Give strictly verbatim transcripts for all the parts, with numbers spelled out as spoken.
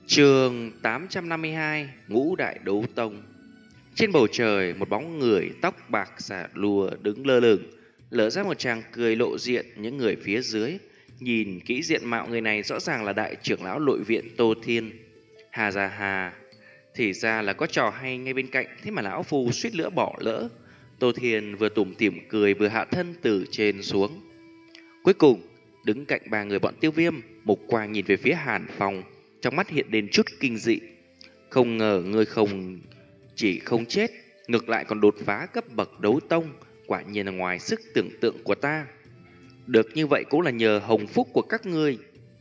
Chương tám trăm năm mươi hai Ngũ Đại Đấu Tông. Trên bầu trời, một bóng người tóc bạc xả lùa đứng lơ lửng, lở ra một tràng cười lộ diện những người phía dưới. Nhìn kỹ diện mạo người này rõ ràng là đại trưởng lão nội viện Tô Thiên. Hà ra hà, thì ra là có trò hay ngay bên cạnh, thế mà lão phu suýt nữa bỏ lỡ. Tô Thiên vừa tủm tỉm cười vừa hạ thân từ trên xuống. Cuối cùng, đứng cạnh ba người bọn Tiêu Viêm, mục quang nhìn về phía Hàn Phong, trong mắt hiện lên chút kinh dị. Không ngờ ngươi không chỉ không chết, ngược lại còn đột phá cấp bậc đấu tông, quả nhiên là ngoài sức tưởng tượng của ta. Được như vậy cũng là nhờ hồng phúc của các ngươi.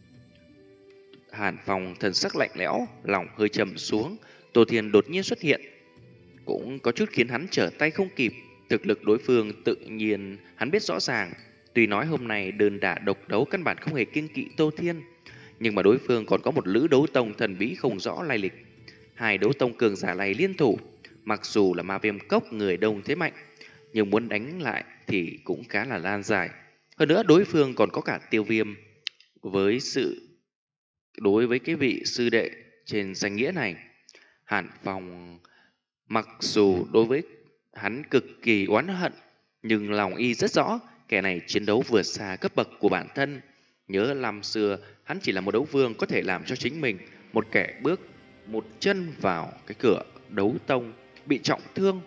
Hàn Phong thần sắc lạnh lẽo, lòng hơi trầm xuống. Tô Thiên đột nhiên xuất hiện, cũng có chút khiến hắn trở tay không kịp. Thực lực đối phương tự nhiên hắn biết rõ ràng. Tuy nói hôm nay đơn đả độc đấu căn bản không hề kiêng kỵ Tô Thiên, nhưng mà đối phương còn có một lữ đấu tông thần bí không rõ lai lịch. Hai đấu tông cường giả này liên thủ, mặc dù là ma viêm cốc người đông thế mạnh, nhưng muốn đánh lại thì cũng khá là lan dài. Hơn nữa đối phương còn có cả Tiêu Viêm. Với sự đối với cái vị sư đệ trên danh nghĩa này, Hàn Phong mặc dù đối với hắn cực kỳ oán hận, nhưng lòng y rất rõ kẻ này chiến đấu vượt xa cấp bậc của bản thân. Nhớ năm xưa hắn chỉ là một đấu vương, có thể làm cho chính mình một kẻ bước một chân vào cái cửa đấu tông bị trọng thương.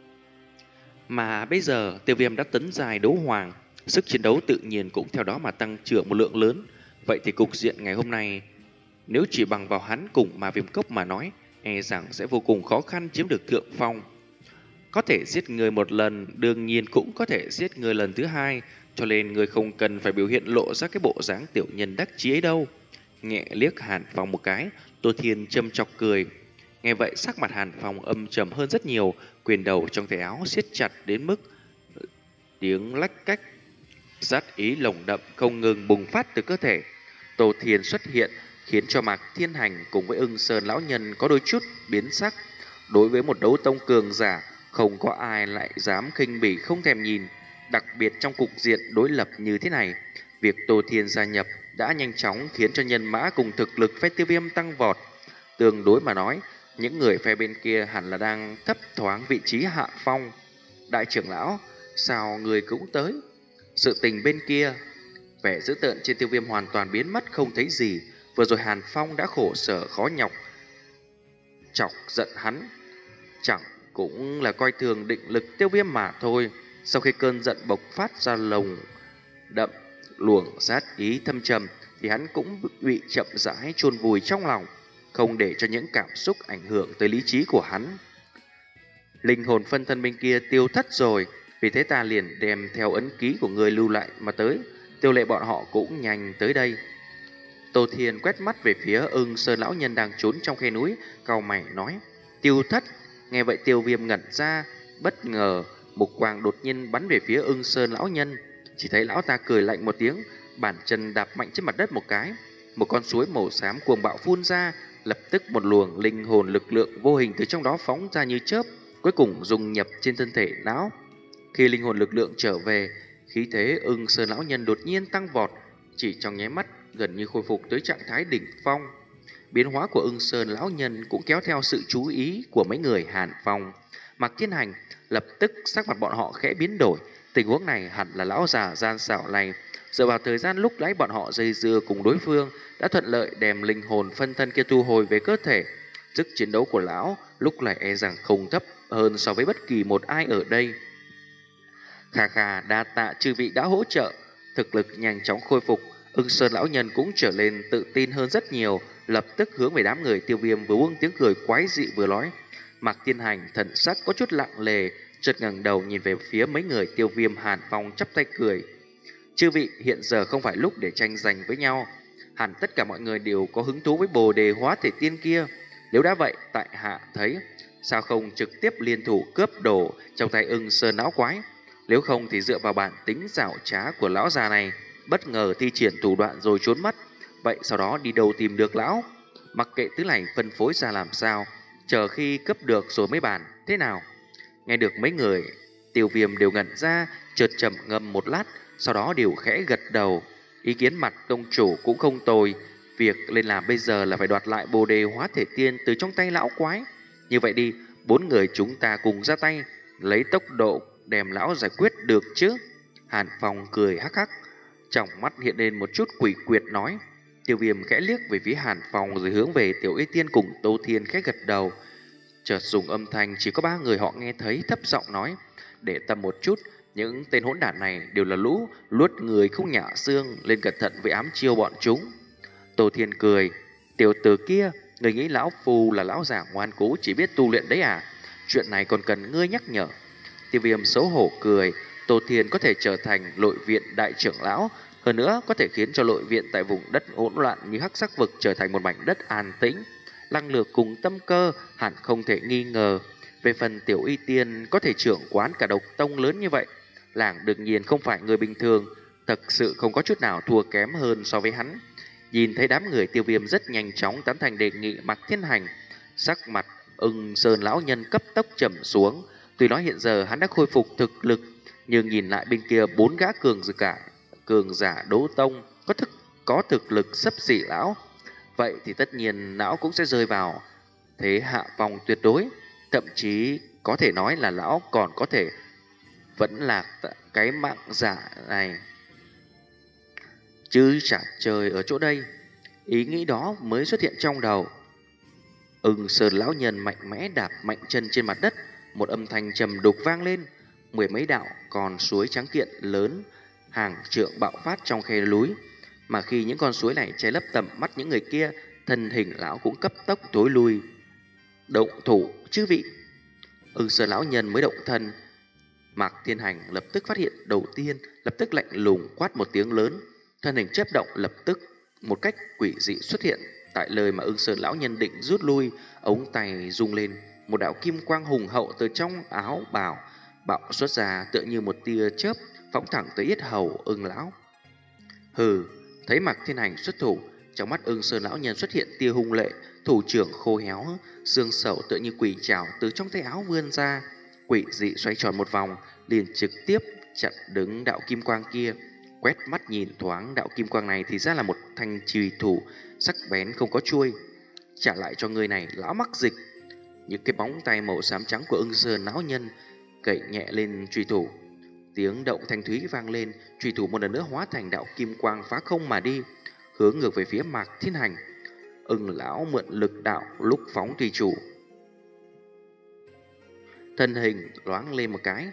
Mà bây giờ Tiêu Viêm đã tấn giai đấu hoàng, sức chiến đấu tự nhiên cũng theo đó mà tăng trưởng một lượng lớn. Vậy thì cục diện ngày hôm nay, nếu chỉ bằng vào hắn cùng ma viêm cốc mà nói, e rằng sẽ vô cùng khó khăn chiếm được thượng phong. Có thể giết người một lần, đương nhiên cũng có thể giết người lần thứ hai, cho nên người không cần phải biểu hiện lộ ra cái bộ dáng tiểu nhân đắc chí ấy đâu. Nhẹ liếc Hàn Phong một cái, Tô Thiên châm chọc cười. Nghe vậy sắc mặt Hàn Phong âm trầm hơn rất nhiều, quyền đầu trong tay áo siết chặt đến mức tiếng lách cách, sát ý lồng đậm không ngừng bùng phát từ cơ thể. Tô Thiên xuất hiện khiến cho Mạc Thiên Hành cùng với Ưng Sơn lão nhân có đôi chút biến sắc. Đối với một đấu tông cường giả, không có ai lại dám khinh bỉ không thèm nhìn. Đặc biệt trong cục diện đối lập như thế này, việc Tô Thiên gia nhập đã nhanh chóng khiến cho nhân mã cùng thực lực phe Tiêu Viêm tăng vọt. Tương đối mà nói, những người phe bên kia hẳn là đang thấp thoáng vị trí hạ phong. Đại trưởng lão, sao người cũng tới? Sự tình bên kia, vẻ dữ tợn trên Tiêu Viêm hoàn toàn biến mất không thấy gì. Vừa rồi Hàn Phong đã khổ sở khó nhọc chọc giận hắn, chẳng cũng là coi thường định lực Tiêu Viêm mà thôi. Sau khi cơn giận bộc phát ra lồng đậm luồng sát ý thâm trầm, thì hắn cũng bị chậm rãi chôn vùi trong lòng, không để cho những cảm xúc ảnh hưởng tới lý trí của hắn. Linh hồn phân thân bên kia tiêu thất rồi, vì thế ta liền đem theo ấn ký của người lưu lại mà tới. Tiêu Lệ bọn họ cũng nhanh tới đây. Tô Thiên quét mắt về phía Ưng Sơn lão nhân đang trốn trong khe núi, cau mày nói: Tiêu thất. Nghe vậy Tiêu Viêm ngẩn ra, bất ngờ mục quang đột nhiên bắn về phía Ưng Sơn lão nhân. Chỉ thấy lão ta cười lạnh một tiếng, bàn chân đạp mạnh trên mặt đất một cái, một con suối màu xám cuồng bạo phun ra, lập tức một luồng linh hồn lực lượng vô hình từ trong đó phóng ra như chớp, cuối cùng dung nhập trên thân thể lão. Khi linh hồn lực lượng trở về, khí thế Ưng Sơn lão nhân đột nhiên tăng vọt, chỉ trong nháy mắt gần như khôi phục tới trạng thái đỉnh phong. Biến hóa của Ưng Sơn lão nhân cũng kéo theo sự chú ý của mấy người Hàn Phong. Mạc Thiên Hành lập tức sắc mặt bọn họ khẽ biến đổi. Tình huống này hẳn là lão già gian xảo này dựa vào thời gian lúc nãy bọn họ dây dưa cùng đối phương đã thuận lợi đem linh hồn phân thân kia thu hồi về cơ thể. Sức chiến đấu của lão lúc này e rằng không thấp hơn so với bất kỳ một ai ở đây. Khà khà, đa tạ chư vị đã hỗ trợ. Thực lực nhanh chóng khôi phục, Ưng Sơn lão nhân cũng trở lên tự tin hơn rất nhiều, lập tức hướng về đám người Tiêu Viêm vừa buông tiếng cười quái dị vừa nói. Mạc Thiên Hành thần sắc có chút lặng lề, chợt ngẩng đầu nhìn về phía mấy người Tiêu Viêm Hàn Phong chắp tay cười. Chư vị, hiện giờ không phải lúc để tranh giành với nhau, hẳn tất cả mọi người đều có hứng thú với Bồ Đề hóa thể tiên kia. Nếu đã vậy, tại hạ thấy sao không trực tiếp liên thủ cướp đồ trong tay Ưng Sơn lão quái. Nếu không thì dựa vào bản tính xảo trá của lão già này, bất ngờ thi triển thủ đoạn rồi trốn mất. Vậy sau đó đi đâu tìm được lão? Mặc kệ thứ này phân phối ra làm sao, chờ khi cấp được rồi mới bàn, thế nào? Nghe được mấy người Tiêu Viêm đều ngẩn ra, chợt trầm ngâm một lát, sau đó đều khẽ gật đầu. Ý kiến Mặt tông chủ cũng không tồi, Việc lên làm bây giờ là phải đoạt lại bồ đề hóa thể tiên từ trong tay lão quái. Như vậy đi, bốn người chúng ta cùng ra tay, lấy tốc độ đem lão giải quyết được chứ? Hàn Phong cười hắc hắc, trong mắt hiện lên một chút quỷ quyệt nói. Tiêu Viêm khẽ liếc về phía Hàn Phong rồi hướng về Tiểu Y Tiên cùng Tô Thiên khẽ gật đầu. Chợt dùng âm thanh chỉ có ba người họ nghe thấy, thấp giọng nói: để tâm một chút, những tên hỗn đản này đều là lũ luốt người không nhả xương, lên cẩn thận với ám chiêu bọn chúng. Tô Thiên cười: tiểu tử kia, người nghĩ lão phù là lão già ngoan cố chỉ biết tu luyện đấy à? Chuyện này còn cần ngươi nhắc nhở. Tiêu Viêm xấu hổ cười: Tô Thiên có thể trở thành nội viện đại trưởng lão, hơn nữa có thể khiến cho nội viện tại vùng đất hỗn loạn như Hắc Sắc vực trở thành một mảnh đất an tĩnh. Lăng lược cùng tâm cơ hẳn không thể nghi ngờ. Về phần Tiểu Y Tiên có thể trưởng quán cả độc tông lớn như vậy, làng đương nhiên không phải người bình thường, thật sự không có chút nào thua kém hơn so với hắn. Nhìn thấy đám người Tiêu Viêm rất nhanh chóng tán thành đề nghị Mạc Thiên Hành, sắc mặt Ưng Sơn lão nhân cấp tốc trầm xuống. Tuy nói hiện giờ hắn đã khôi phục thực lực, nhưng nhìn lại bên kia bốn gã cường giả cả cường giả đấu tông có thực có thực lực xấp xỉ lão, vậy thì tất nhiên lão cũng sẽ rơi vào thế hạ phong tuyệt đối. Thậm chí có thể nói là lão còn có thể vẫn là cái mạng giả này chứ chả chơi ở chỗ đây. Ý nghĩ đó mới xuất hiện trong đầu. Ưng Sơn lão nhân mạnh mẽ đạp mạnh chân trên mặt đất, một âm thanh trầm đục vang lên. Mười mấy đạo con suối trắng kiện lớn hàng trượng bạo phát trong khe núi, mà khi những con suối này che lấp tầm mắt những người kia, thân hình lão cũng cấp tốc tối lui. Động thủ chư vị. Ưng Sơn lão nhân mới động thân. Mạc Thiên Hành lập tức phát hiện đầu tiên, lập tức lạnh lùng quát một tiếng lớn, thân hình chớp động lập tức một cách quỷ dị xuất hiện tại lời mà Ưng Sơn lão nhân định rút lui. Ống tay rung lên, một đạo kim quang hùng hậu từ trong áo bào bạo xuất ra, tựa như một tia chớp phóng thẳng tới yết hầu Ưng lão. Hừ, thấy Mạc Thiên Hành xuất thủ, trong mắt Ưng Sơn lão nhân xuất hiện tia hung lệ, thủ trưởng khô héo, xương sẩu tựa như quỷ trảo từ trong tay áo vươn ra, quỷ dị xoay tròn một vòng, liền trực tiếp chặn đứng đạo kim quang kia. Quét mắt nhìn thoáng, đạo kim quang này thì ra là một thanh chùy thủ sắc bén không có chuôi. Trả lại cho người này, lão mắc dịch. Những cái bóng tay màu xám trắng của Ưng Sơn lão nhân cậy nhẹ lên chùy thủ, tiếng động thanh thúy vang lên, chùy thủ một lần nữa hóa thành đạo kim quang phá không mà đi, hướng ngược về phía Mạc Thiên Hành. Ưng lão mượn lực đạo lúc phóng thủy chủ, thân hình loáng lên một cái,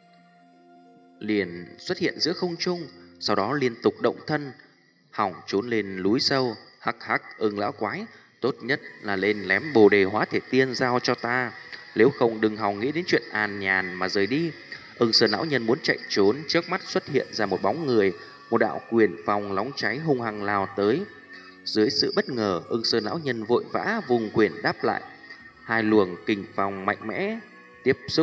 liền xuất hiện giữa không trung, sau đó liên tục động thân, hỏng trốn lên núi sâu. Hắc hắc, Ưng lão quái, tốt nhất là lên lém bồ đề hóa thể tiên giao cho ta, nếu không đừng hòng nghĩ đến chuyện an nhàn mà rời đi. Ưng Sơn lão nhân muốn chạy trốn, trước mắt xuất hiện ra một bóng người, một đạo quyền phong nóng cháy hung hăng lao tới. Dưới sự bất ngờ, Ưng Sơn lão nhân vội vã vùng quyền đáp lại. Hai luồng kình phong mạnh mẽ tiếp xúc.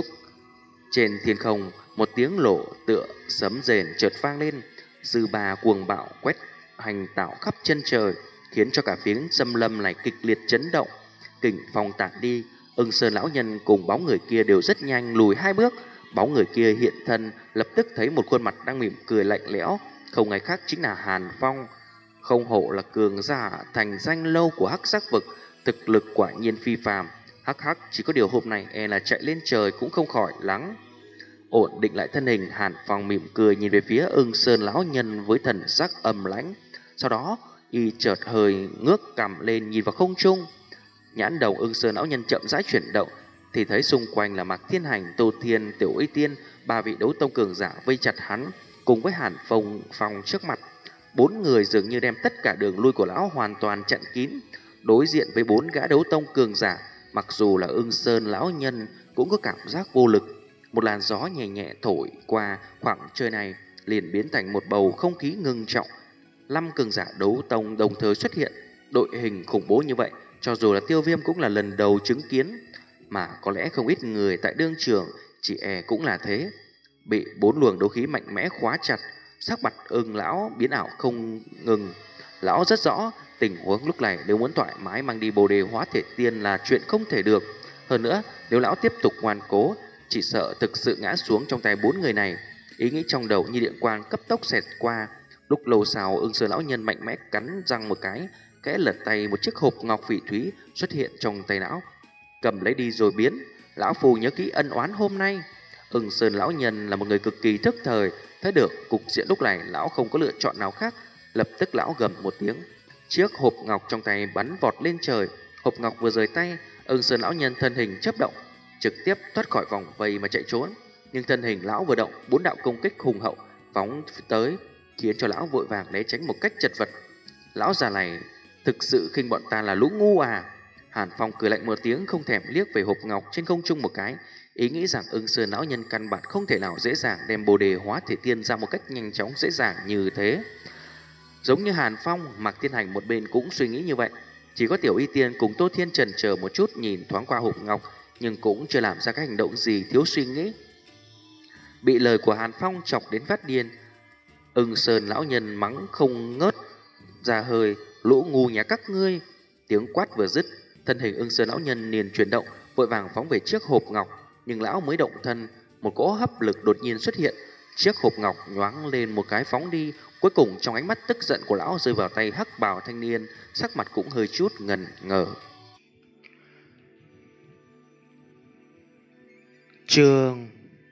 Trên thiên không, một tiếng lộ tựa sấm rền chợt vang lên, dư bà cuồng bạo quét hành tạo khắp chân trời, khiến cho cả phiến xâm lâm này kịch liệt chấn động. Kình phong tản đi, Ưng Sơn lão nhân cùng bóng người kia đều rất nhanh lùi hai bước. Bóng người kia hiện thân, lập tức thấy một khuôn mặt đang mỉm cười lạnh lẽo, không ai khác chính là Hàn Phong. Không hổ là cường giả thành danh lâu của Hắc Sắc vực, thực lực quả nhiên phi phàm. Hắc hắc, chỉ có điều hôm nay e là chạy lên trời cũng không khỏi lắng. Ổn định lại thân hình, Hàn Phong mỉm cười nhìn về phía Ưng Sơn lão nhân với thần sắc âm lãnh. Sau đó, y chợt hơi ngước cằm lên nhìn vào không trung. Nhãn đầu Ưng Sơn lão nhân chậm rãi chuyển động, thì thấy xung quanh là Mạc Thiên Hành, Tô Thiên, Tiểu Y Tiên, ba vị đấu tông cường giả vây chặt hắn, cùng với Hàn Phong Phong trước mặt. Bốn người dường như đem tất cả đường lui của lão hoàn toàn chặn kín. Đối diện với bốn gã đấu tông cường giả, mặc dù là Ưng Sơn lão nhân cũng có cảm giác vô lực. Một làn gió nhẹ nhẹ thổi qua khoảng trời này, liền biến thành một bầu không khí ngưng trọng. Năm cường giả đấu tông đồng thời xuất hiện, đội hình khủng bố như vậy, cho dù là Tiêu Viêm cũng là lần đầu chứng kiến, mà có lẽ không ít người tại đương trường chỉ e cũng là thế. Bị bốn luồng đấu khí mạnh mẽ khóa chặt, sắc mặt Ưng lão biến ảo không ngừng. Lão rất rõ tình huống lúc này, nếu muốn thoải mái mang đi bồ đề hóa thể tiên là chuyện không thể được. Hơn nữa, nếu lão tiếp tục ngoan cố, chỉ sợ thực sự ngã xuống trong tay bốn người này. Ý nghĩ trong đầu như điện quang cấp tốc xẹt qua. Lúc lâu sau, Ưng Sơn lão nhân mạnh mẽ cắn răng một cái, kẽ lật tay, một chiếc hộp ngọc phỉ thúy xuất hiện trong tay lão. Cầm lấy đi rồi biến. Lão Phu nhớ kỹ ân oán hôm nay. Ưng Sơn lão nhân là một người cực kỳ thức thời, thấy được cục diện lúc này lão không có lựa chọn nào khác. Lập tức lão gầm một tiếng, chiếc hộp ngọc trong tay bắn vọt lên trời. Hộp ngọc vừa rời tay, Ưng Sơn lão nhân thân hình chớp động, trực tiếp thoát khỏi vòng vây mà chạy trốn. Nhưng thân hình lão vừa động, bốn đạo công kích hùng hậu phóng tới, khiến cho lão vội vàng né tránh một cách chật vật. Lão già này thực sự khinh bọn ta là lũ ngu à? Hàn Phong cười lạnh một tiếng, không thèm liếc về hộp ngọc trên không trung một cái, ý nghĩ rằng Ưng Sơn lão nhân căn bản không thể nào dễ dàng đem Bồ Đề Hóa Thể Tiên ra một cách nhanh chóng dễ dàng như thế. Giống như Hàn Phong, Mạc Thiên Hành một bên cũng suy nghĩ như vậy. Chỉ có Tiểu Y Tiên cùng Tô Thiên chần chờ một chút, nhìn thoáng qua hộp ngọc, nhưng cũng chưa làm ra các hành động gì thiếu suy nghĩ. Bị lời của Hàn Phong chọc đến phát điên, Ưng Sơn lão nhân mắng không ngớt ra hơi, lũ ngu nhà các ngươi. Tiếng quát vừa dứt, thân hình Ưng Sơn lão nhân liền chuyển động, vội vàng phóng về chiếc hộp ngọc. Nhưng lão mới động thân, một cỗ hấp lực đột nhiên xuất hiện, chiếc hộp ngọc nhoáng lên một cái phóng đi. Cuối cùng trong ánh mắt tức giận của lão rơi vào tay hắc bào thanh niên, sắc mặt cũng hơi chút ngần ngờ. Chương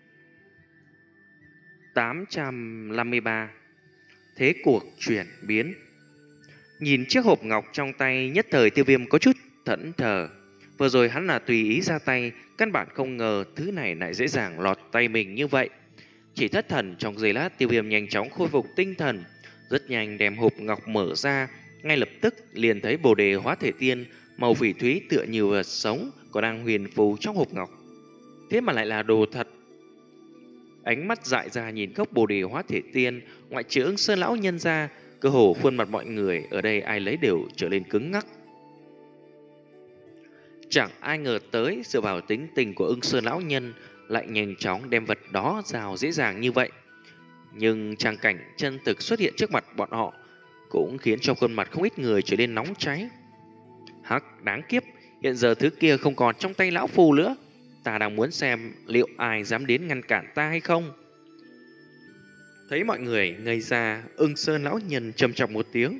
tám trăm năm mươi ba. Thế cuộc chuyển biến. Nhìn chiếc hộp ngọc trong tay, nhất thời Tiêu Viêm có chút thẫn thờ. Vừa rồi hắn là tùy ý ra tay, căn bản không ngờ thứ này lại dễ dàng lọt tay mình như vậy. Chỉ thất thần trong giây lát, Tiêu Viêm nhanh chóng khôi phục tinh thần, rất nhanh đem hộp ngọc mở ra. Ngay lập tức liền thấy Bồ Đề Hóa Thể Tiên màu phỉ thúy tựa như vật sống còn đang huyền phù trong hộp ngọc. Thế mà lại là đồ thật. Ánh mắt dại ra nhìn gốc Bồ Đề Hóa Thể Tiên, ngoại trừ Ưng Sơn lão nhân ra, cơ hồ khuôn mặt mọi người ở đây ai lấy đều trở nên cứng ngắc. Chẳng ai ngờ tới dựa vào tính tình của Ưng Sơn lão nhân lại nhanh chóng đem vật đó rào dễ dàng như vậy. Nhưng trang cảnh chân thực xuất hiện trước mặt bọn họ cũng khiến cho khuôn mặt không ít người trở nên nóng cháy. Hắc, đáng kiếp, hiện giờ thứ kia không còn trong tay lão phu nữa. Ta đang muốn xem liệu ai dám đến ngăn cản ta hay không. Thấy mọi người ngây ra, Ưng Sơn lão nhân trầm trọng một tiếng.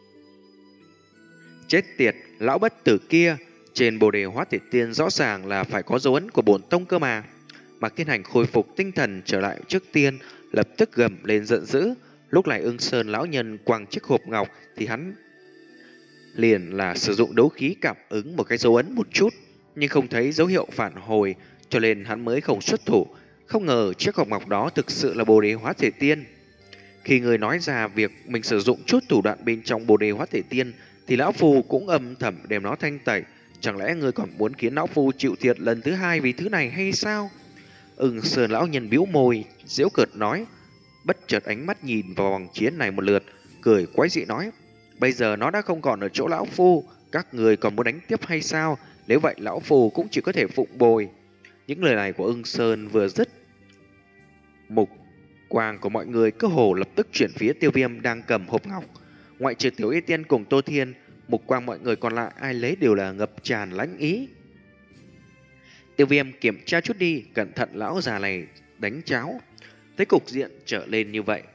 Chết tiệt, lão bất tử kia, trên Bồ Đề Hóa Thể Tiên rõ ràng là phải có dấu ấn của bổn tông cơ mà. Mạc Thiên Hành khôi phục tinh thần trở lại trước tiên, lập tức gầm lên giận dữ. Lúc này Ưng Sơn lão nhân quăng chiếc hộp ngọc thì hắn liền là sử dụng đấu khí cảm ứng một cái dấu ấn một chút, nhưng không thấy dấu hiệu phản hồi, cho nên hắn mới không xuất thủ. Không ngờ chiếc hộp ngọc đó thực sự là Bồ Đề Hóa Thể Tiên. Khi người nói ra việc mình sử dụng chút thủ đoạn bên trong Bồ Đề Hóa Thể Tiên, thì lão phu cũng âm thầm đem nó thanh tẩy. Chẳng lẽ người còn muốn khiến lão phu chịu thiệt lần thứ hai vì thứ này hay sao? Ưng Sơn lão nhân bĩu môi, giễu cợt nói, bất chợt ánh mắt nhìn vào vòng chiến này một lượt, cười quái dị nói, bây giờ nó đã không còn ở chỗ lão phu, các người còn muốn đánh tiếp hay sao? Nếu vậy lão phu cũng chỉ có thể phụng bồi. Những lời này của Ưng Sơn vừa dứt, mục quang của mọi người cơ hồ lập tức chuyển phía Tiêu Viêm đang cầm hộp ngọc. Ngoại trừ Tiểu Y Tiên cùng Tô Thiên, mục quang mọi người còn lại ai lấy đều là ngập tràn lãnh ý. Tiêu Viêm kiểm tra chút đi, cẩn thận lão già này đánh cháo. Thấy cục diện trở lên như vậy,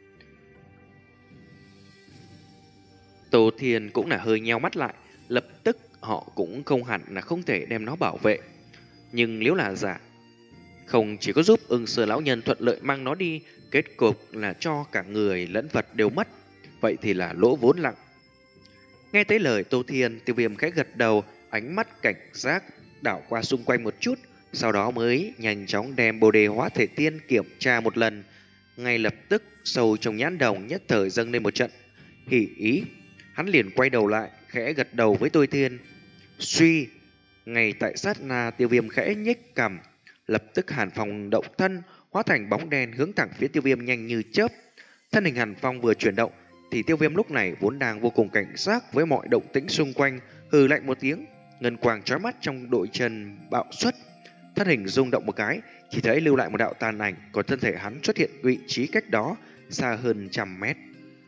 Tô Thiên cũng là hơi nheo mắt lại. Lập tức họ cũng không hẳn là không thể đem nó bảo vệ, nhưng nếu là giả, không chỉ có giúp Ưng Sơn lão nhân thuận lợi mang nó đi, kết cục là cho cả người lẫn vật đều mất, vậy thì là lỗ vốn lặng. Nghe tới lời Tô Thiên, Tiêu Viêm khẽ gật đầu, ánh mắt cảnh giác đảo qua xung quanh một chút, sau đó mới nhanh chóng đem Bồ Đề Hóa Thể Tiên kiểm tra một lần. Ngay lập tức sâu trong nhãn đồng nhất thời dâng lên một trận hỉ ý. Hắn liền quay đầu lại, khẽ gật đầu với Tô Thiên. Suy, ngay tại sát na, Tiêu Viêm khẽ nhếch cằm, lập tức Hàn Phong động thân, hóa thành bóng đen hướng thẳng phía Tiêu Viêm nhanh như chớp. Thân hình Hàn Phong vừa chuyển động, thì Tiêu Viêm lúc này vốn đang vô cùng cảnh giác với mọi động tĩnh xung quanh, hừ lạnh một tiếng, ngân quang chói mắt trong đội chân bạo xuất, thân hình rung động một cái, chỉ thấy lưu lại một đạo tàn ảnh, còn thân thể hắn xuất hiện vị trí cách đó xa hơn trăm mét.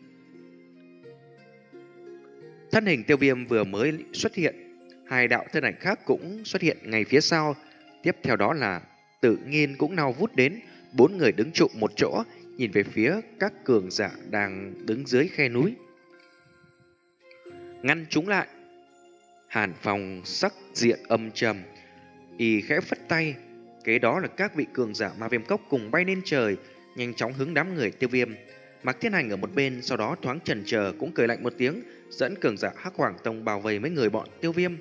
Thân hình Tiêu Viêm vừa mới xuất hiện, hai đạo thân ảnh khác cũng xuất hiện ngay phía sau. Tiếp theo đó là Tự Nhiên cũng nao vút đến, bốn người đứng trụ một chỗ, nhìn về phía các cường giả đang đứng dưới khe núi. ngăn chúng lại. Hàn Phong sắc diện âm trầm, y khẽ phất tay, kế đó là các vị cường giả Ma Viêm Cốc cùng bay lên trời, nhanh chóng hướng đám người Tiêu Viêm. Mạc Thiên Hành ở một bên sau đó thoáng chần chờ cũng cười lạnh một tiếng, dẫn cường giả Hắc Hoàng Tông bao vây mấy người bọn Tiêu Viêm.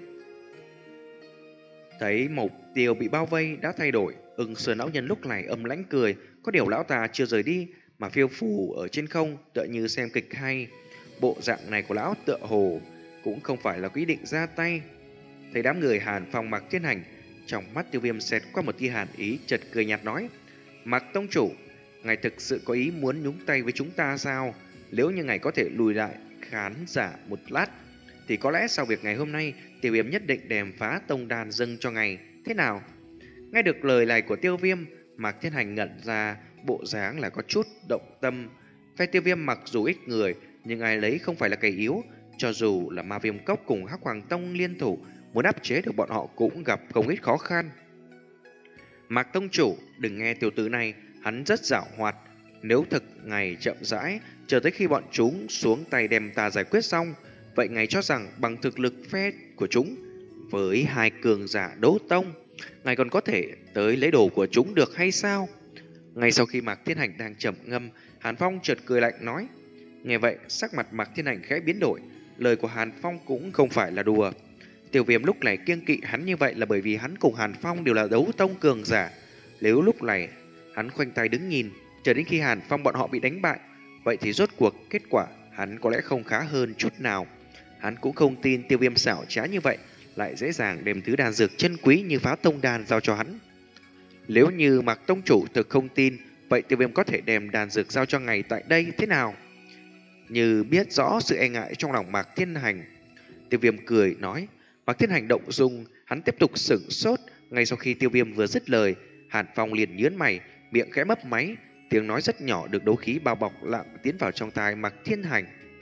Thấy mục tiêu bị bao vây đã thay đổi, Ưng Sơn lão nhân lúc này âm lãnh cười, có điều lão ta chưa rời đi mà phiêu phù ở trên không, tựa như xem kịch hay. Bộ dạng này của lão tựa hồ cũng không phải là quyết định ra tay. Thấy đám người Hàn Phong Mạc Thiên Hành, trong mắt Tiêu Viêm xẹt qua một tia hàn ý, chợt cười nhạt nói: Mạc tông chủ, ngài thực sự có ý muốn nhúng tay với chúng ta sao? Nếu như ngài có thể lùi lại khán giả một lát, thì có lẽ sau việc ngày hôm nay, Tiêu Viêm nhất định đem phá tông đàn dâng cho ngài. Thế nào? Nghe được lời này của Tiêu Viêm, Mạc Thiên Hành ngẩn ra, bộ dáng là có chút động tâm. Phe Tiêu Viêm mặc dù ít người, nhưng ai lấy không phải là kẻ yếu. Cho dù là Ma Viêm Cốc cùng Hắc Hoàng Tông liên thủ, muốn áp chế được bọn họ cũng gặp không ít khó khăn. Mạc tông chủ, đừng nghe tiểu tử này, hắn rất giảo hoạt. Nếu thực ngày chậm rãi, chờ tới khi bọn chúng xuống tay đem ta giải quyết xong, vậy ngài cho rằng bằng thực lực phe của chúng với hai cường giả đấu tông, ngài còn có thể tới lấy đồ của chúng được hay sao? Ngay sau khi Mạc Thiên Hành đang trầm ngâm, Hàn Phong chợt cười lạnh nói. Nghe vậy, sắc mặt Mạc Thiên Hành khẽ biến đổi, lời của Hàn Phong cũng không phải là đùa. Tiêu Viêm lúc này kiêng kỵ hắn như vậy là bởi vì hắn cùng Hàn Phong đều là đấu tông cường giả. Nếu lúc này hắn khoanh tay đứng nhìn, chờ đến khi Hàn Phong bọn họ bị đánh bại, vậy thì rốt cuộc kết quả hắn có lẽ không khá hơn chút nào. Hắn cũng không tin Tiêu Viêm xảo trá như vậy lại dễ dàng đem thứ đan dược chân quý như phá tông đan giao cho hắn. Nếu như Mạc tông chủ thực không tin, vậy Tiêu Viêm có thể đem đan dược giao cho ngài tại đây thế nào? Như biết rõ sự e ngại trong lòng Mạc Thiên Hành, Tiêu Viêm cười nói. Mạc Thiên Hành động dung, hắn tiếp tục sửng sốt. Ngay sau khi Tiêu Viêm vừa dứt lời, Hàn Phong liền nhướng mày, miệng khẽ mấp máy, tiếng nói rất nhỏ được đấu khí bao bọc lặng tiến vào trong tai Mạc Thiên Hành.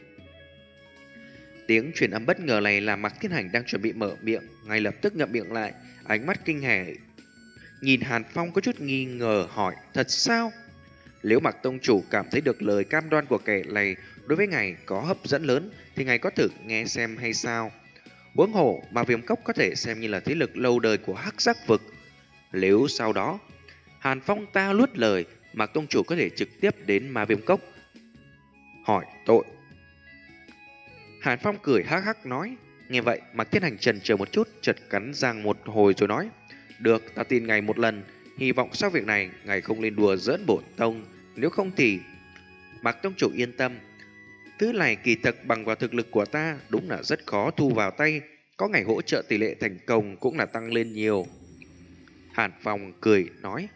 Tiếng truyền âm bất ngờ này làm Mạc Thiên Hành đang chuẩn bị mở miệng, ngay lập tức ngậm miệng lại, ánh mắt kinh hãi nhìn Hàn Phong có chút nghi ngờ hỏi: thật sao? Nếu Mạc tông chủ cảm thấy được lời cam đoan của kẻ này đối với ngài có hấp dẫn lớn, thì ngài có thử nghe xem hay sao? Huống hồ, Ma Viêm Cốc có thể xem như là thế lực lâu đời của Hắc Giác vực. Nếu sau đó Hàn Phong ta luốt lời, Mạc tông chủ có thể trực tiếp đến Ma Viêm Cốc hỏi tội. Hàn Phong cười hắc hắc nói. Nghe vậy, Mạc Thiên Hành chần chờ một chút, chợt cắn răng một hồi rồi nói: được, ta tin ngài một lần, hy vọng sau việc này ngài không lên đùa giỡn bổn tông, nếu không thì... Mạc tông chủ yên tâm, thứ này kỳ thực bằng vào thực lực của ta đúng là rất khó thu vào tay, có ngày hỗ trợ tỷ lệ thành công cũng là tăng lên nhiều. Hàn Phong cười nói.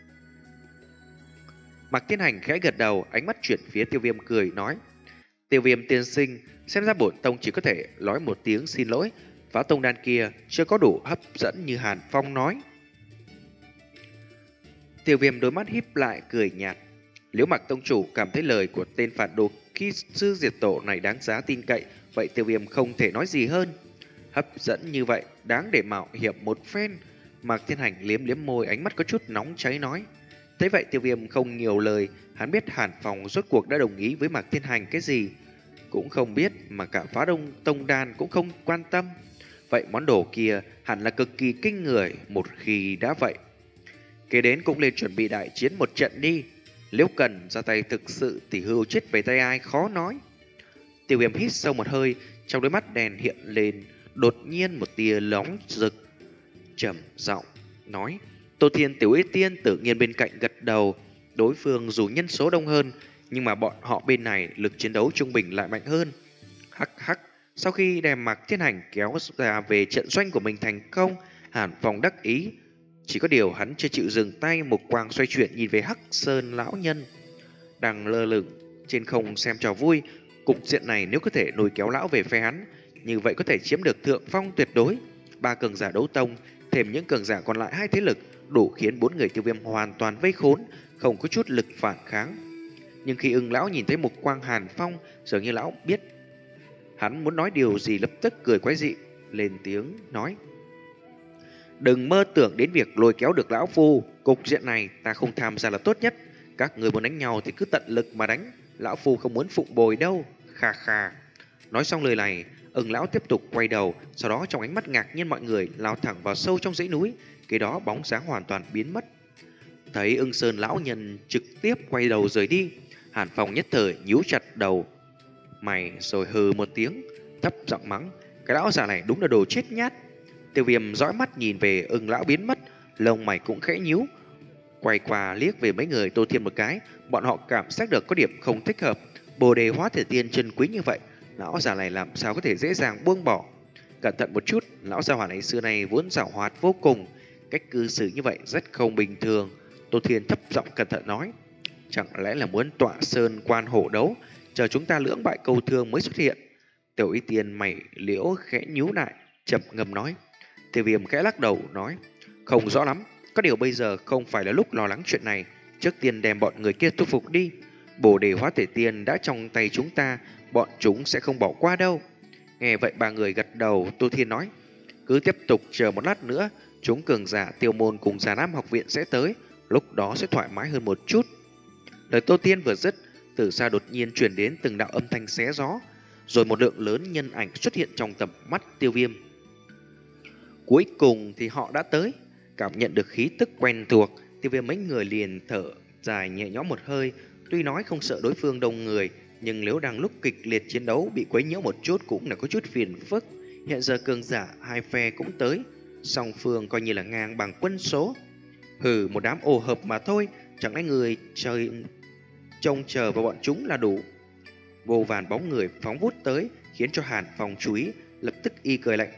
Mạc Thiên Hành khẽ gật đầu, ánh mắt chuyển phía Tiêu Viêm cười nói: Tiêu Viêm tiên sinh, xem ra bổn tông chỉ có thể nói một tiếng xin lỗi, phá tông đan kia chưa có đủ hấp dẫn như Hàn Phong nói. Tiêu Viêm đôi mắt híp lại cười nhạt. Nếu Mạc tông chủ cảm thấy lời của tên phản đồ khi sư diệt tổ này đáng giá tin cậy, vậy Tiêu Viêm không thể nói gì hơn. Hấp dẫn như vậy, đáng để mạo hiểm một phen. Mạc Thiên Hành liếm liếm môi, ánh mắt có chút nóng cháy nói. Thế vậy Tiêu Viêm không nhiều lời, hắn biết Hàn Phong rốt cuộc đã đồng ý với Mạc Thiên Hành cái gì. Cũng không biết mà cả phá đông tông đan cũng không quan tâm. Vậy món đồ kia hẳn là cực kỳ kinh người một khi đã vậy. Kế đến cũng lên chuẩn bị đại chiến một trận đi. Nếu cần ra tay thực sự thì hưu chết về tay ai khó nói. Tiêu Viêm hít sâu một hơi, trong đôi mắt đèn hiện lên đột nhiên một tia nóng rực, trầm giọng nói. Tô Thiên Tiểu Y Tiên tự nhiên bên cạnh gật đầu. Đối phương dù nhân số đông hơn, nhưng mà bọn họ bên này lực chiến đấu trung bình lại mạnh hơn. Hắc hắc, sau khi đem Mạc Thiên Hành kéo ra về trận doanh của mình thành công, Hàn Phong đắc ý. Chỉ có điều hắn chưa chịu dừng tay, mục quang xoay chuyển nhìn về Hắc Sơn lão nhân đang lơ lửng trên không xem trò vui. Cục diện này nếu có thể lôi kéo lão về phe hắn, như vậy có thể chiếm được thượng phong tuyệt đối. Ba cường giả đấu tông thêm những cường giả còn lại hai thế lực đủ khiến bốn người Tiêu Viêm hoàn toàn vây khốn, không có chút lực phản kháng. Nhưng khi Ưng lão nhìn thấy mục quang Hàn Phong, dường như lão biết hắn muốn nói điều gì, lập tức cười quái dị lên tiếng nói: đừng mơ tưởng đến việc lôi kéo được lão phu, cục diện này ta không tham gia là tốt nhất. Các người muốn đánh nhau thì cứ tận lực mà đánh, lão phu không muốn phụng bồi đâu. Khà khà. Nói xong lời này, Ưng lão tiếp tục quay đầu, sau đó trong ánh mắt ngạc nhiên mọi người lao thẳng vào sâu trong dãy núi, kế đó bóng dáng hoàn toàn biến mất. Thấy Ưng Sơn lão nhân trực tiếp quay đầu rời đi, Hàn Phong nhất thời nhíu chặt đầu mày rồi hừ một tiếng, thấp giọng mắng: cái lão già này đúng là đồ chết nhát. Tiêu Viêm dõi mắt nhìn về Ưng lão biến mất, lông mày cũng khẽ nhíu, quay qua liếc về mấy người Tô Thiên một cái. Bọn họ cảm giác được có điểm không thích hợp. Bồ đề hóa thể tiên chân quý như vậy, lão già này làm sao có thể dễ dàng buông bỏ. Cẩn thận một chút, lão gia hỏa này xưa nay vốn giảo hoạt vô cùng, cách cư xử như vậy rất không bình thường. Tô Thiên thấp giọng cẩn thận nói: chẳng lẽ là muốn tọa sơn quan hổ đấu, chờ chúng ta lưỡng bại câu thương mới xuất hiện? Tiểu Y Tiên mày liễu khẽ nhíu lại, chậm ngâm nói. Tiêu Viêm khẽ lắc đầu nói: không rõ lắm, có điều bây giờ không phải là lúc lo lắng chuyện này, trước tiên đem bọn người kia thu phục đi. Bồ đề hóa thể tiên đã trong tay chúng ta, bọn chúng sẽ không bỏ qua đâu. Nghe vậy ba người gật đầu. Tô Thiên nói: cứ tiếp tục chờ một lát nữa, chúng cường giả Tiêu Môn cùng Già Nam học viện sẽ tới, lúc đó sẽ thoải mái hơn một chút. Lời Tô Thiên vừa dứt, từ xa đột nhiên truyền đến từng đạo âm thanh xé gió, rồi một lượng lớn nhân ảnh xuất hiện trong tầm mắt Tiêu Viêm. Cuối cùng thì họ đã tới. Cảm nhận được khí tức quen thuộc, Tiêu Viêm mấy người liền thở dài nhẹ nhõm một hơi. Tuy nói không sợ đối phương đông người, nhưng nếu đang lúc kịch liệt chiến đấu bị quấy nhiễu một chút cũng là có chút phiền phức. Hiện giờ cường giả hai phe cũng tới, song phương coi như là ngang bằng quân số. Hừ, một đám ồ hợp mà thôi, chẳng lẽ người trời trông chờ vào bọn chúng là đủ. Vô vàn bóng người phóng vút tới, khiến cho Hàn Phong chú ý, lập tức y cười lạnh.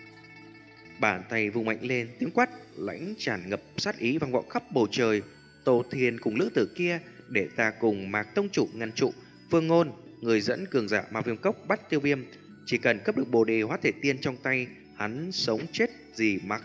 Bàn tay vung mạnh lên, tiếng quát lãnh tràn ngập sát ý vang vọng khắp bầu trời. Tô Thiên cùng lữ tử kia, để ta cùng Mạc Tông chủ ngăn trụ. Phương Ngôn, người dẫn cường giả Ma Viêm Cốc bắt Tiêu Viêm, chỉ cần cấp được bồ đề hóa thể tiên trong tay, hắn sống chết gì mặc.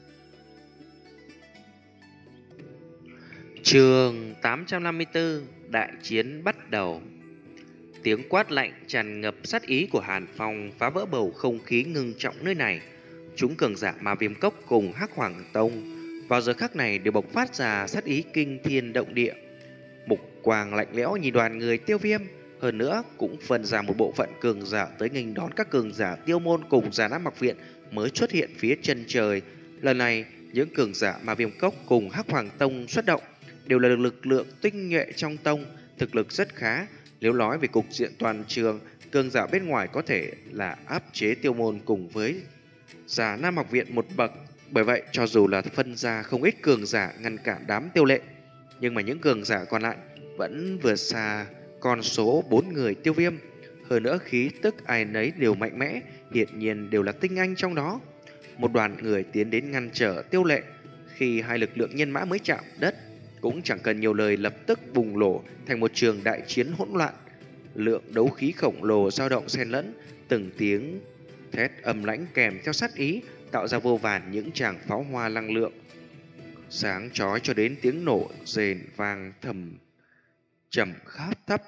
Chương tám trăm năm mươi tư, đại chiến bắt đầu. Tiếng quát lạnh tràn ngập sát ý của Hàn Phong phá vỡ bầu không khí ngưng trọng nơi này. Chúng cường giả Ma Viêm Cốc cùng Hắc Hoàng Tông vào giờ khắc này đều bộc phát ra sát ý kinh thiên động địa. Mục quang lạnh lẽo nhìn đoàn người Tiêu Viêm, hơn nữa cũng phân ra một bộ phận cường giả tới nghênh đón các cường giả Tiêu Môn cùng Già Nam học viện mới xuất hiện phía chân trời. Lần này, những cường giả Ma Viêm Cốc cùng Hắc Hoàng Tông xuất động đều là lực lượng tinh nhuệ trong tông, thực lực rất khá. Nếu nói về cục diện toàn trường, cường giả bên ngoài có thể là áp chế Tiêu Môn cùng với Già Nam học viện một bậc. Bởi vậy, cho dù là phân ra không ít cường giả ngăn cản đám Tiêu Lệ, nhưng mà những cường giả còn lại vẫn vượt xa con số bốn người Tiêu Viêm. Hơn nữa khí tức ai nấy đều mạnh mẽ, hiển nhiên đều là tinh anh trong đó. Một đoàn người tiến đến ngăn trở Tiêu Lệ. Khi hai lực lượng nhân mã mới chạm đất, cũng chẳng cần nhiều lời, lập tức bùng nổ thành một trường đại chiến hỗn loạn. Lượng đấu khí khổng lồ dao động xen lẫn, từng tiếng thét âm lãnh kèm theo sát ý, tạo ra vô vàn những tràng pháo hoa năng lượng sáng chói cho đến tiếng nổ rền vang thầm trầm khắp thấp.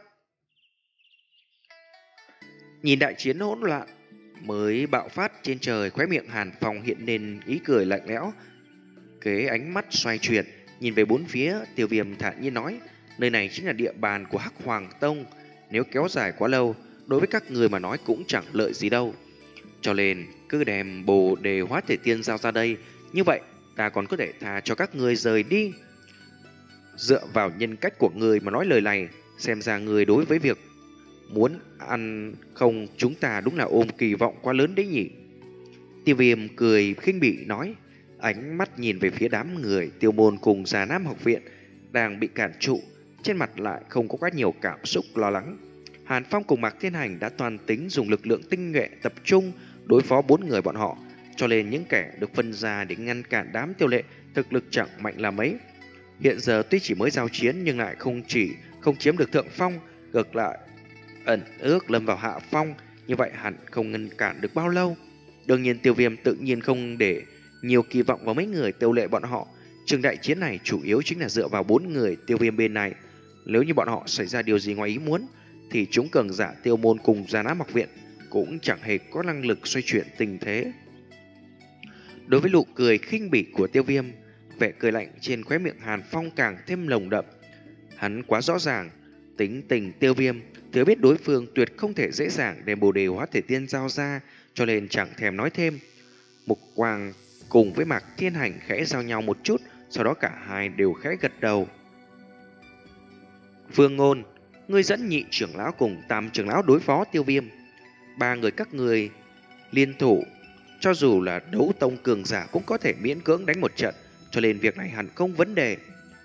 Nhìn đại chiến hỗn loạn mới bạo phát trên trời, khóe miệng Hàn Phong hiện lên ý cười lạnh lẽo, kế ánh mắt xoay chuyển nhìn về bốn phía. Tiêu Viêm thản nhiên nói: nơi này chính là địa bàn của Hắc Hoàng Tông, nếu kéo dài quá lâu, đối với các người mà nói cũng chẳng lợi gì đâu. Cho nên cứ đem bồ đề hóa thể tiên giao ra đây, như vậy ta còn có thể tha cho các người rời đi. Dựa vào nhân cách của người mà nói lời này, xem ra người đối với việc muốn ăn không chúng ta đúng là ôm kỳ vọng quá lớn đấy nhỉ. Tiêu Viêm cười khinh bỉ nói, ánh mắt nhìn về phía đám người Tiêu Môn cùng Già Nam học viện đang bị cản trụ, trên mặt lại không có quá nhiều cảm xúc lo lắng. Hàn Phong cùng Mạc Thiên Hành đã toàn tính dùng lực lượng tinh nhuệ tập trung đối phó bốn người bọn họ, cho nên những kẻ được phân ra để ngăn cản đám Tiêu Lệ thực lực chẳng mạnh là mấy. Hiện giờ tuy chỉ mới giao chiến nhưng lại không chỉ không chiếm được thượng phong, ngược lại ẩn ước lâm vào hạ phong, như vậy hẳn không ngăn cản được bao lâu. Đương nhiên Tiêu Viêm tự nhiên không để nhiều kỳ vọng vào mấy người Tiêu Lệ bọn họ. Trường đại chiến này chủ yếu chính là dựa vào bốn người Tiêu Viêm bên này. Nếu như bọn họ xảy ra điều gì ngoài ý muốn, thì chúng cường giả Tiêu Môn cùng Già Nam học viện cũng chẳng hề có năng lực xoay chuyển tình thế. Đối với nụ cười khinh bỉ của Tiêu Viêm, vẻ cười lạnh trên khóe miệng Hàn Phong càng thêm lồng đậm. Hắn quá rõ ràng tính tình Tiêu Viêm, Thừa biết đối phương tuyệt không thể dễ dàng đem bồ đề hóa thể tiên giao ra, cho nên chẳng thèm nói thêm. Mục Quang cùng với Mạc Thiên Hành khẽ giao nhau một chút, sau đó cả hai đều khẽ gật đầu. Phương Ngôn, ngươi dẫn nhị trưởng lão cùng tam trưởng lão đối phó Tiêu Viêm. Ba người các người liên thủ, cho dù là đấu tông cường giả cũng có thể miễn cưỡng đánh một trận, cho nên việc này hẳn không vấn đề.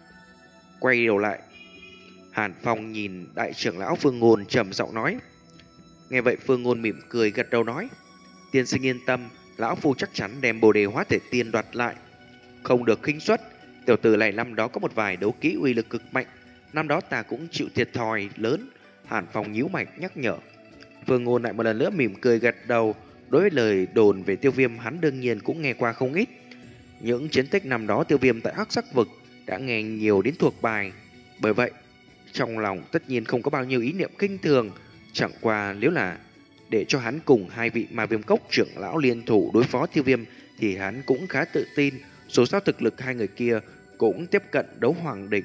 Quay đầu lại, Hàn Phong nhìn đại trưởng lão Phương Ngôn trầm giọng nói. Nghe vậy Phương Ngôn mỉm cười gật đầu nói, tiên sinh yên tâm, lão phu chắc chắn đem bồ đề hóa thể tiên đoạt lại. Không được khinh suất, tiểu tử này năm đó có một vài đấu kỹ uy lực cực mạnh, năm đó ta cũng chịu thiệt thòi lớn. Hàn Phong nhíu mày nhắc nhở. Phương Ngôn lại một lần nữa mỉm cười gật đầu. Đối với lời đồn về Tiêu Viêm, hắn đương nhiên cũng nghe qua không ít. Những chiến tích năm đó Tiêu Viêm tại Hắc Sắc Vực đã nghe nhiều đến thuộc bài. Bởi vậy trong lòng tất nhiên không có bao nhiêu ý niệm kinh thường. Chẳng qua nếu là để cho hắn cùng hai vị Ma Viêm Cốc trưởng lão liên thủ đối phó Tiêu Viêm thì hắn cũng khá tự tin. Dù sao thực lực hai người kia cũng tiếp cận đấu hoàng đỉnh.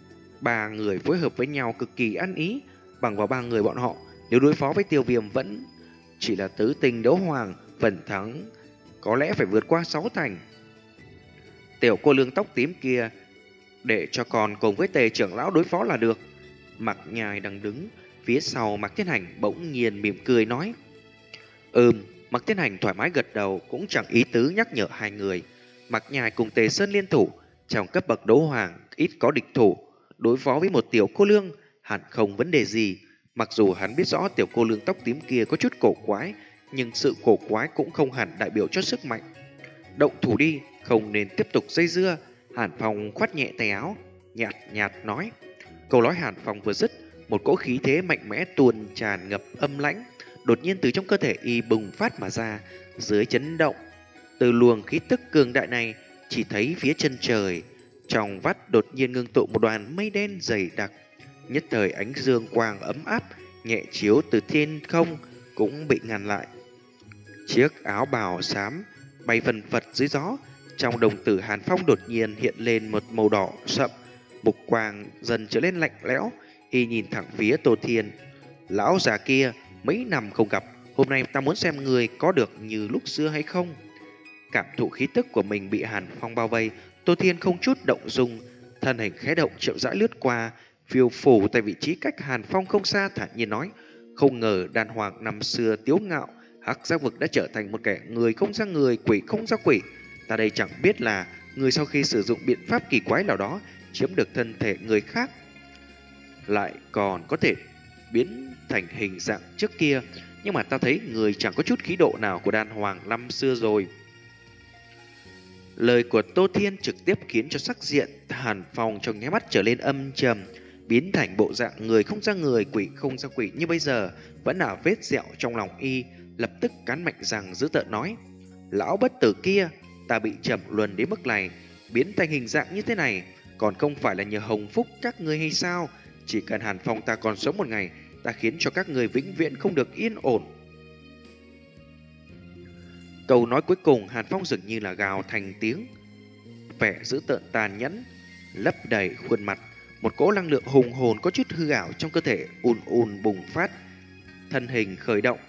Ba người phối hợp với nhau cực kỳ ăn ý. Bằng vào ba người bọn họ, nếu đối phó với Tiêu Viêm vẫn chỉ là tứ tinh đấu hoàng, phần thắng có lẽ phải vượt qua sáu thành. Tiểu cô lương tóc tím kia để cho con cùng với Tề trưởng lão đối phó là được. Mạc Nhai đang đứng phía sau Mạc Thiên Hành bỗng nhiên mỉm cười nói. Ừm, Mạc Thiên Hành thoải mái gật đầu, cũng chẳng ý tứ nhắc nhở hai người. Mạc Nhai cùng Tề Sơn liên thủ, trong cấp bậc đấu hoàng ít có địch thủ, đối phó với một tiểu cô lương hẳn không vấn đề gì. Mặc dù hắn biết rõ tiểu cô lương tóc tím kia có chút cổ quái, nhưng sự cổ quái cũng không hẳn đại biểu cho sức mạnh. Động thủ đi, không nên tiếp tục dây dưa. Hàn Phong khoát nhẹ tay áo, nhạt nhạt nói. Câu nói Hàn Phong vừa dứt, một cỗ khí thế mạnh mẽ tuôn tràn ngập âm lãnh đột nhiên từ trong cơ thể y bùng phát mà ra. Dưới chấn động từ luồng khí tức cường đại này, chỉ thấy phía chân trời trong vắt đột nhiên ngưng tụ một đoàn mây đen dày đặc. Nhất thời ánh dương quang ấm áp nhẹ chiếu từ thiên không cũng bị ngăn lại. Chiếc áo bào xám bay phần phật dưới gió. Trong đồng tử Hàn Phong đột nhiên hiện lên một màu đỏ sậm, mục quang dần trở lên lạnh lẽo. Y nhìn thẳng phía Tô Thiên. Lão già kia, mấy năm không gặp, hôm nay ta muốn xem người có được như lúc xưa hay không. Cảm thụ khí tức của mình bị Hàn Phong bao vây, Tô Thiên không chút động dung, thân hình khẽ động chậm rãi lướt qua, phiêu phủ tại vị trí cách Hàn Phong không xa, thản nhiên nói. Không ngờ đàn hoàng năm xưa tiếu ngạo Hắc Giác Vực đã trở thành một kẻ người không ra người, quỷ không ra quỷ. Ta đây chẳng biết là người sau khi sử dụng biện pháp kỳ quái nào đó chiếm được thân thể người khác, lại còn có thể biến thành hình dạng trước kia. Nhưng mà ta thấy người chẳng có chút khí độ nào của đàn hoàng năm xưa rồi. Lời của Tô Thiên trực tiếp khiến cho sắc diện Hàn Phong trong nháy mắt trở lên âm trầm, biến thành bộ dạng người không ra người, quỷ không ra quỷ như bây giờ. Vẫn là vết sẹo trong lòng y, lập tức cắn mạnh răng dữ tợn nói. Lão bất tử kia, ta bị trầm luân đến mức này, biến thành hình dạng như thế này, còn không phải là nhờ hồng phúc các ngươi hay sao? Chỉ cần Hàn Phong ta còn sống một ngày, ta khiến cho các người vĩnh viễn không được yên ổn. Câu nói cuối cùng Hàn Phong dường như là gào thành tiếng, vẻ dữ tợn tàn nhẫn lấp đầy khuôn mặt. Một cỗ năng lượng hùng hồn có chút hư ảo trong cơ thể ùn ùn bùng phát, thân hình khởi động.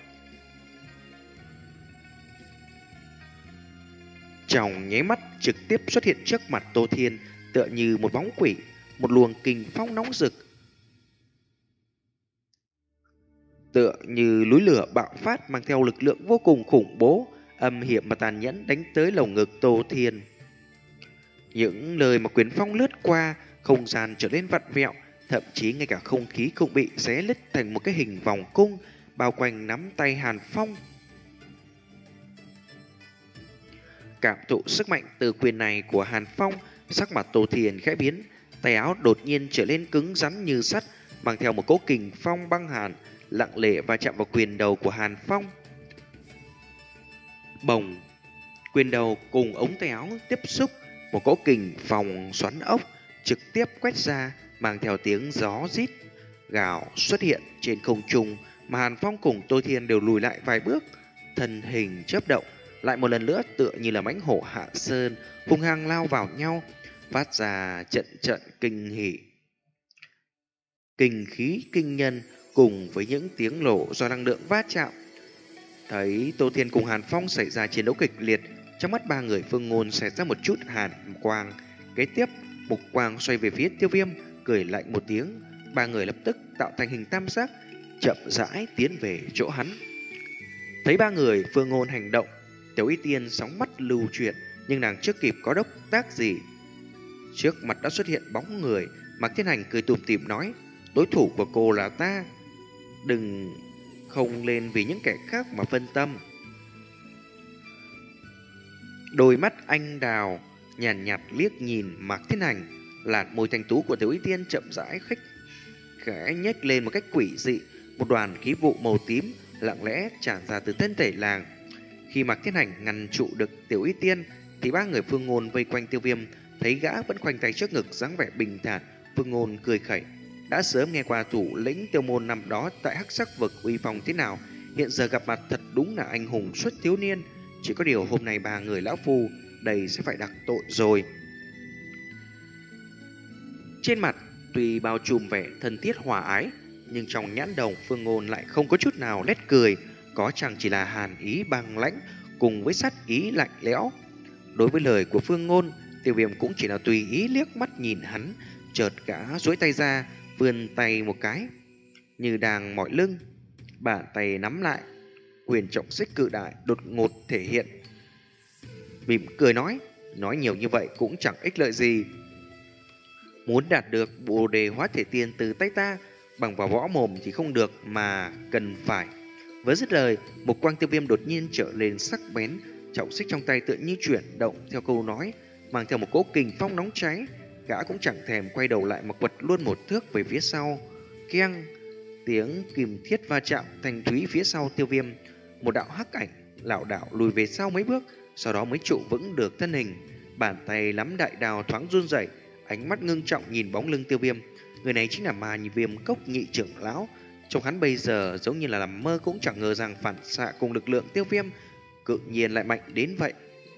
Trong nháy mắt trực tiếp xuất hiện trước mặt Tô Thiên, tựa như một bóng quỷ. Một luồng kình phong nóng rực tựa như núi lửa bạo phát, mang theo lực lượng vô cùng khủng bố, âm hiểm và tàn nhẫn đánh tới lồng ngực Tô Thiên. Những lời mà quyền phong lướt qua, không gian trở nên vặn vẹo, thậm chí ngay cả không khí cũng bị xé lít thành một cái hình vòng cung bao quanh nắm tay Hàn Phong. Cảm thụ sức mạnh từ quyền này của Hàn Phong, sắc mặt Tô Thiên khẽ biến, tay áo đột nhiên trở lên cứng rắn như sắt, mang theo một cỗ kình phong băng hàn, lặng lẽ va chạm vào quyền đầu của Hàn Phong. Bồng, quyền đầu cùng ống tay áo tiếp xúc, một cỗ kình phong xoắn ốc trực tiếp quét ra, mang theo tiếng gió rít gào xuất hiện trên không trung, mà Hàn Phong cùng Tô Thiên đều lùi lại vài bước, thân hình chớp động, lại một lần nữa tựa như là mãnh hổ hạ sơn, hung hăng lao vào nhau, phát ra trận trận kinh hỉ. Kinh khí kinh nhân cùng với những tiếng nổ do năng lượng va chạm. Thấy Tô Thiên cùng Hàn Phong xảy ra chiến đấu kịch liệt, trong mắt ba người Phương Ngôn xẹt ra một chút hàn quang. Kế tiếp, mục quang xoay về phía Tiêu Viêm, cười lạnh một tiếng, ba người lập tức tạo thành hình tam giác, chậm rãi tiến về chỗ hắn. Thấy ba người Phương Ngôn hành động, Tiểu Y Tiên sóng mắt lưu chuyển, nhưng nàng chưa kịp có động tác gì, trước mặt đã xuất hiện bóng người. Mạc Thiên Hành cười tủm tỉm nói: đối thủ của cô là ta, đừng không lên vì những kẻ khác mà phân tâm. Đôi mắt anh đào nhàn nhạt, nhạt liếc nhìn Mạc Thiên Hành, làn môi thanh tú của Tiểu Y Tiên chậm rãi khích khẽ nhếch lên một cách quỷ dị, một đoàn khí vụ màu tím lặng lẽ tràn ra từ thân thể làng. Khi Mạc Thiên Hành ngăn trụ được Tiểu Y Tiên, thì ba người Phương Ngôn vây quanh Tiêu Viêm. Thấy gã vẫn khoanh tay trước ngực, dáng vẻ bình thản, Phương Ngôn cười khẩy. Đã sớm nghe qua thủ lĩnh Tiêu Môn năm đó tại Hắc Sắc Vực uy phong thế nào, hiện giờ gặp mặt thật đúng là anh hùng xuất thiếu niên. Chỉ có điều hôm nay ba người lão phu đây sẽ phải đắc tội rồi. Trên mặt tuy bao trùm vẻ thân thiết hòa ái, nhưng trong nhãn đồng Phương Ngôn lại không có chút nào nét cười, có chẳng chỉ là hàn ý băng lãnh cùng với sát ý lạnh lẽo. Đối với lời của Phương Ngôn, Tiêu Viêm cũng chỉ là tùy ý liếc mắt nhìn hắn, chợt gã duỗi tay ra, vươn tay một cái, như đang mỏi lưng, bàn tay nắm lại, quyền trọng xích cự đại đột ngột thể hiện. Mỉm cười nói: nói nhiều như vậy cũng chẳng ích lợi gì. Muốn đạt được Bồ Đề Hóa Thể Tiên từ tay ta, bằng vào võ mồm thì không được, mà cần phải. Với dứt lời, một quang Tiêu Viêm đột nhiên trở lên sắc bén, trọng xích trong tay tự như chuyển động theo câu nói, mang theo một cỗ kình phong nóng cháy. Gã cũng chẳng thèm quay đầu lại mà quật luôn một thước về phía sau. Keng, tiếng kìm thiết va chạm thanh thúy phía sau Tiêu Viêm. Một đạo hắc ảnh lảo đảo lùi về sau mấy bước, sau đó mới trụ vững được thân hình. Bàn tay nắm đại đao thoáng run rẩy, ánh mắt ngưng trọng nhìn bóng lưng Tiêu Viêm. Người này chính là Ma Viêm Cốc nhị trưởng lão. Trong hắn bây giờ giống như là làm mơ cũng chẳng ngờ rằng phản xạ cùng lực lượng Tiêu Viêm cự nhiên lại mạnh đến vậy,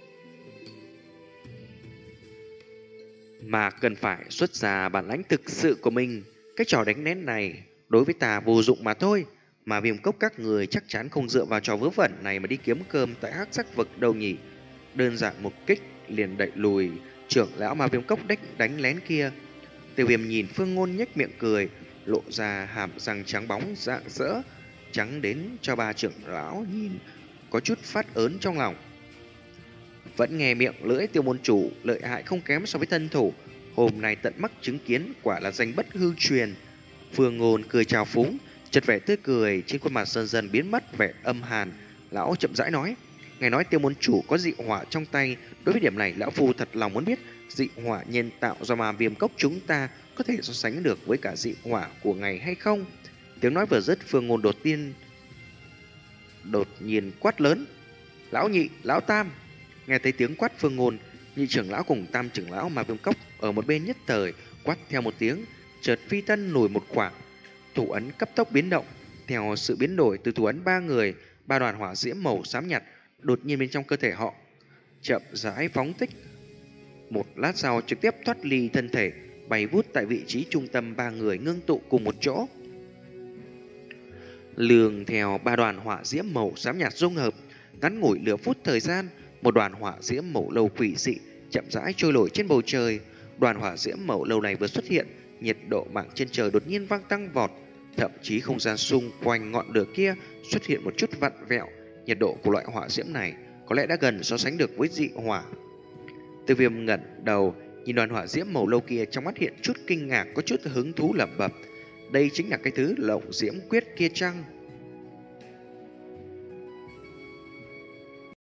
mà cần phải xuất ra bản lãnh thực sự của mình. Cái trò đánh nén này đối với ta vô dụng mà thôi. Mà Viêm Cốc các người chắc chắn không dựa vào trò vớ vẩn này mà đi kiếm cơm tại Hắc Sắc Vực đâu nhỉ. Đơn giản một kích liền đẩy lùi trưởng lão Ma Viêm Cốc đánh, đánh lén kia. Tiêu Viêm nhìn Phương Ngôn nhếch miệng cười, lộ ra hàm răng trắng bóng rạng rỡ, trắng đến cho ba trưởng lão nhìn có chút phát ớn trong lòng. Vẫn nghe miệng lưỡi Tiêu môn chủ lợi hại không kém so với thân thủ, hôm nay tận mắt chứng kiến quả là danh bất hư truyền. Phương Ngôn cười chào phúng, chợt vẻ tươi cười trên khuôn mặt dần dần biến mất vẻ âm hàn. Lão chậm rãi nói: ngài nói Tiêu môn chủ có dị hỏa trong tay, đối với điểm này lão phu thật lòng muốn biết, dị hỏa nhân tạo do Ma Viêm Cốc chúng ta có thể so sánh được với cả dị hỏa của ngài hay không? Tiếng nói vừa dứt, Phương Ngôn đột nhiên đột nhiên quát lớn: lão nhị, lão tam! Nghe thấy tiếng quát Phương Ngôn, nhị trưởng lão cùng tam trưởng lão Ma Viêm Cốc ở một bên nhất thời quát theo một tiếng, chợt phi thân lùi một khoảng. Thủ ấn cấp tốc biến động. Theo sự biến đổi từ thủ ấn ba người, ba đoàn hỏa diễm màu xám nhạt đột nhiên bên trong cơ thể họ chậm rãi phóng thích. Một lát sau trực tiếp thoát ly thân thể, bay vút tại vị trí trung tâm ba người ngưng tụ cùng một chỗ. Lường theo ba đoàn hỏa diễm màu xám nhạt dung hợp, ngắn ngủi nửa phút thời gian, một đoàn hỏa diễm màu lâu quỷ dị chậm rãi trôi nổi trên bầu trời. Đoàn hỏa diễm màu lâu này vừa xuất hiện, nhiệt độ mảng trên trời đột nhiên vang tăng vọt, thậm chí không gian xung quanh ngọn lửa kia xuất hiện một chút vặn vẹo. Nhiệt độ của loại hỏa diễm này có lẽ đã gần so sánh được với dị hỏa. Tiêu Viêm ngẩng đầu nhìn đoàn hỏa diễm màu lâu kia, trong mắt hiện chút kinh ngạc, có chút hứng thú lẩm bẩm: đây chính là cái thứ Lộng Diễm Quyết kia chăng?